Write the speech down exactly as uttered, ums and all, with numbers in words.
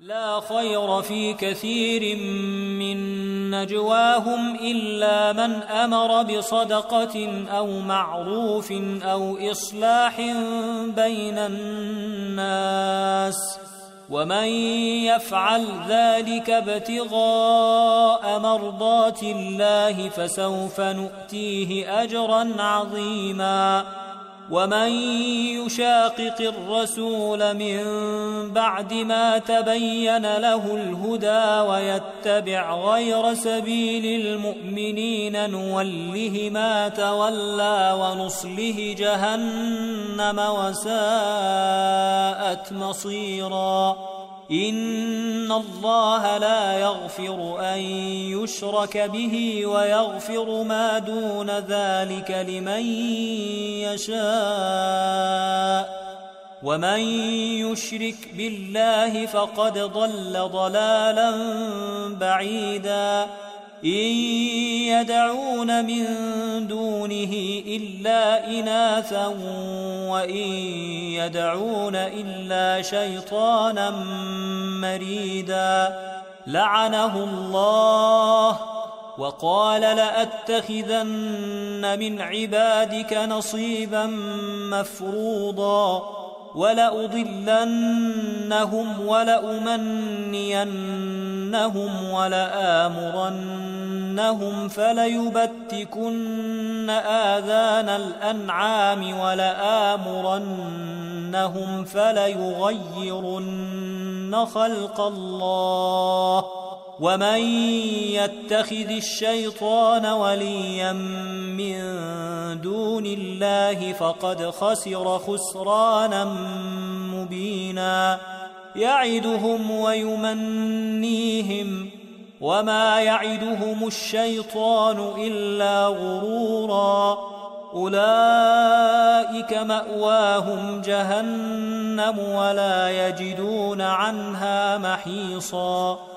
لا خير في كثير من نجواهم إلا من أمر بصدقة أو معروف أو إصلاح بين الناس ومن يفعل ذلك ابتغاء مرضات الله فسوف نؤتيه أجرا عظيما ومن يشاقق الرسول من بعد ما تبين له الهدى ويتبع غير سبيل المؤمنين نوله ما تولى ونصله جهنم وساءت مصيرا إن الله لا يغفر أن يشرك به ويغفر ما دون ذلك لمن يشاء ومن يشرك بالله فقد ضل ضلالا بعيدا إن يدعون من دونه إلا إناثا وإن يدعون إلا شيطانا مريدا لعنه الله وقال لأتخذن من عبادك نصيبا مفروضا ولأضلنهم ولأمنينهم ولآمرنهم فليبتكن آذان الأنعام ولآمرنهم فليغيرن خلق الله ومن يتخذ الشيطان وليا من دون الله فقد خسر خسرانا مبينا يعدهم ويمنيهم وما يعدهم الشيطان إلا غرورا أولئك مأواهم جهنم ولا يجدون عنها محيصا